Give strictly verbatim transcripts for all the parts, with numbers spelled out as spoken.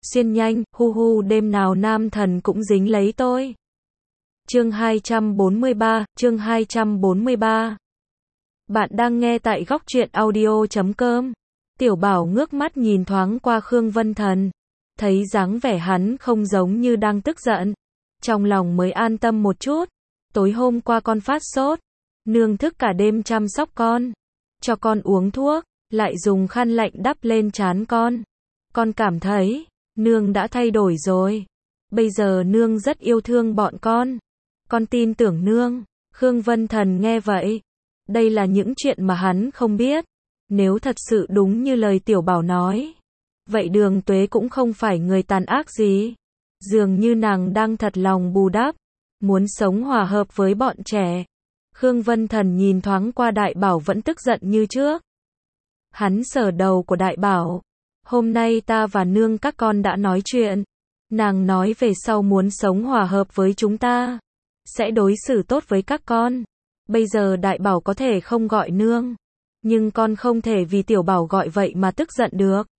xuyên nhanh, hu hu đêm nào nam thần cũng dính lấy tôi. Chương hai trăm bốn mươi ba, chương hai trăm bốn mươi ba. Bạn đang nghe tại góc truyện audio chấm com. Tiểu Bảo ngước mắt nhìn thoáng qua Khương Vân Thần, thấy dáng vẻ hắn không giống như đang tức giận, trong lòng mới an tâm một chút. Tối hôm qua con phát sốt, nương thức cả đêm chăm sóc con, cho con uống thuốc, lại dùng khăn lạnh đắp lên trán con. Con cảm thấy, nương đã thay đổi rồi. Bây giờ nương rất yêu thương bọn con. Con tin tưởng nương. Khương Vân Thần nghe vậy. Đây là những chuyện mà hắn không biết. Nếu thật sự đúng như lời Tiểu Bảo nói, vậy Đường Tuế cũng không phải người tàn ác gì. Dường như nàng đang thật lòng bù đắp, muốn sống hòa hợp với bọn trẻ. Khương Vân Thần nhìn thoáng qua Đại Bảo vẫn tức giận như trước. Hắn sờ đầu của Đại Bảo. Hôm nay ta và nương các con đã nói chuyện. Nàng nói về sau muốn sống hòa hợp với chúng ta, sẽ đối xử tốt với các con. Bây giờ Đại Bảo có thể không gọi nương, nhưng con không thể vì Tiểu Bảo gọi vậy mà tức giận được.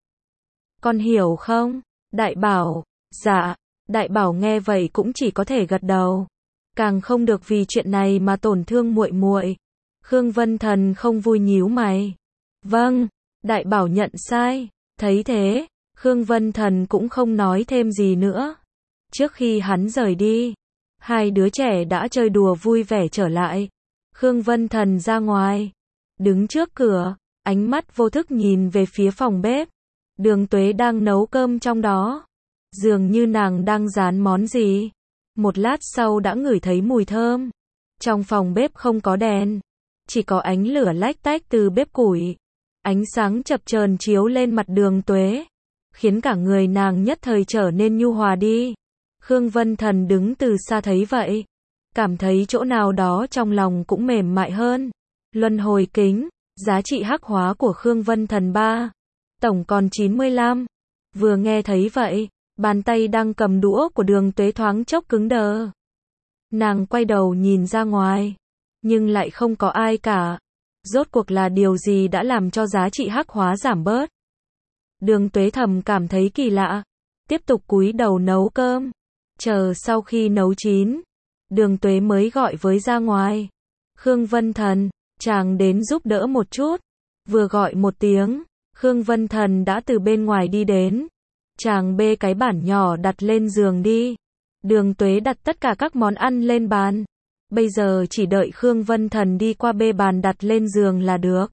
Con hiểu không? Đại Bảo, dạ. Đại Bảo nghe vậy cũng chỉ có thể gật đầu. Càng không được vì chuyện này mà tổn thương muội muội. Khương Vân Thần không vui nhíu mày. Vâng, Đại Bảo nhận sai. Thấy thế, Khương Vân Thần cũng không nói thêm gì nữa. Trước khi hắn rời đi, hai đứa trẻ đã chơi đùa vui vẻ trở lại. Khương Vân Thần ra ngoài, đứng trước cửa, ánh mắt vô thức nhìn về phía phòng bếp. Đường Tuế đang nấu cơm trong đó. Dường như nàng đang rán món gì. Một lát sau đã ngửi thấy mùi thơm. Trong phòng bếp không có đèn, chỉ có ánh lửa lách tách từ bếp củi. Ánh sáng chập chờn chiếu lên mặt Đường Tuế, khiến cả người nàng nhất thời trở nên nhu hòa đi. Khương Vân Thần đứng từ xa thấy vậy, cảm thấy chỗ nào đó trong lòng cũng mềm mại hơn. Luân hồi kính, giá trị hắc hóa của Khương Vân Thần ba, tổng còn chín mươi lăm. Vừa nghe thấy vậy, bàn tay đang cầm đũa của Đường Tuế thoáng chốc cứng đờ. Nàng quay đầu nhìn ra ngoài, nhưng lại không có ai cả. Rốt cuộc là điều gì đã làm cho giá trị hắc hóa giảm bớt? Đường Tuế thầm cảm thấy kỳ lạ, tiếp tục cúi đầu nấu cơm. Chờ sau khi nấu chín, Đường Tuế mới gọi với ra ngoài. Khương Vân Thần, chàng đến giúp đỡ một chút. Vừa gọi một tiếng, Khương Vân Thần đã từ bên ngoài đi đến. Chàng bê cái bản nhỏ đặt lên giường đi. Đường Tuế đặt tất cả các món ăn lên bàn. Bây giờ chỉ đợi Khương Vân Thần đi qua bê bàn đặt lên giường là được.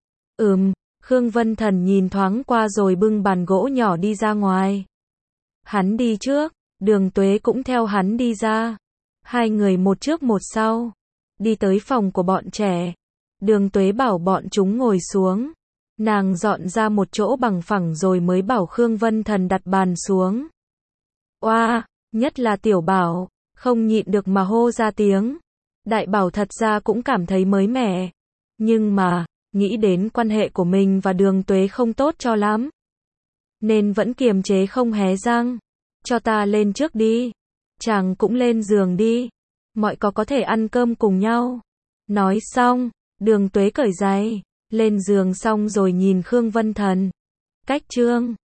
Ừm, Khương Vân Thần nhìn thoáng qua rồi bưng bàn gỗ nhỏ đi ra ngoài. Hắn đi trước, Đường Tuế cũng theo hắn đi ra. Hai người một trước một sau, đi tới phòng của bọn trẻ. Đường Tuế bảo bọn chúng ngồi xuống. Nàng dọn ra một chỗ bằng phẳng rồi mới bảo Khương Vân Thần đặt bàn xuống. Oa, nhất là Tiểu Bảo, không nhịn được mà hô ra tiếng. Đại Bảo thật ra cũng cảm thấy mới mẻ. Nhưng mà, nghĩ đến quan hệ của mình và Đường Tuế không tốt cho lắm, nên vẫn kiềm chế không hé răng. Cho ta lên trước đi. Chàng cũng lên giường đi. Mọi có có thể ăn cơm cùng nhau. Nói xong, Đường Tuế cởi giày, lên giường xong rồi nhìn Khương Vân Thần. Cách chương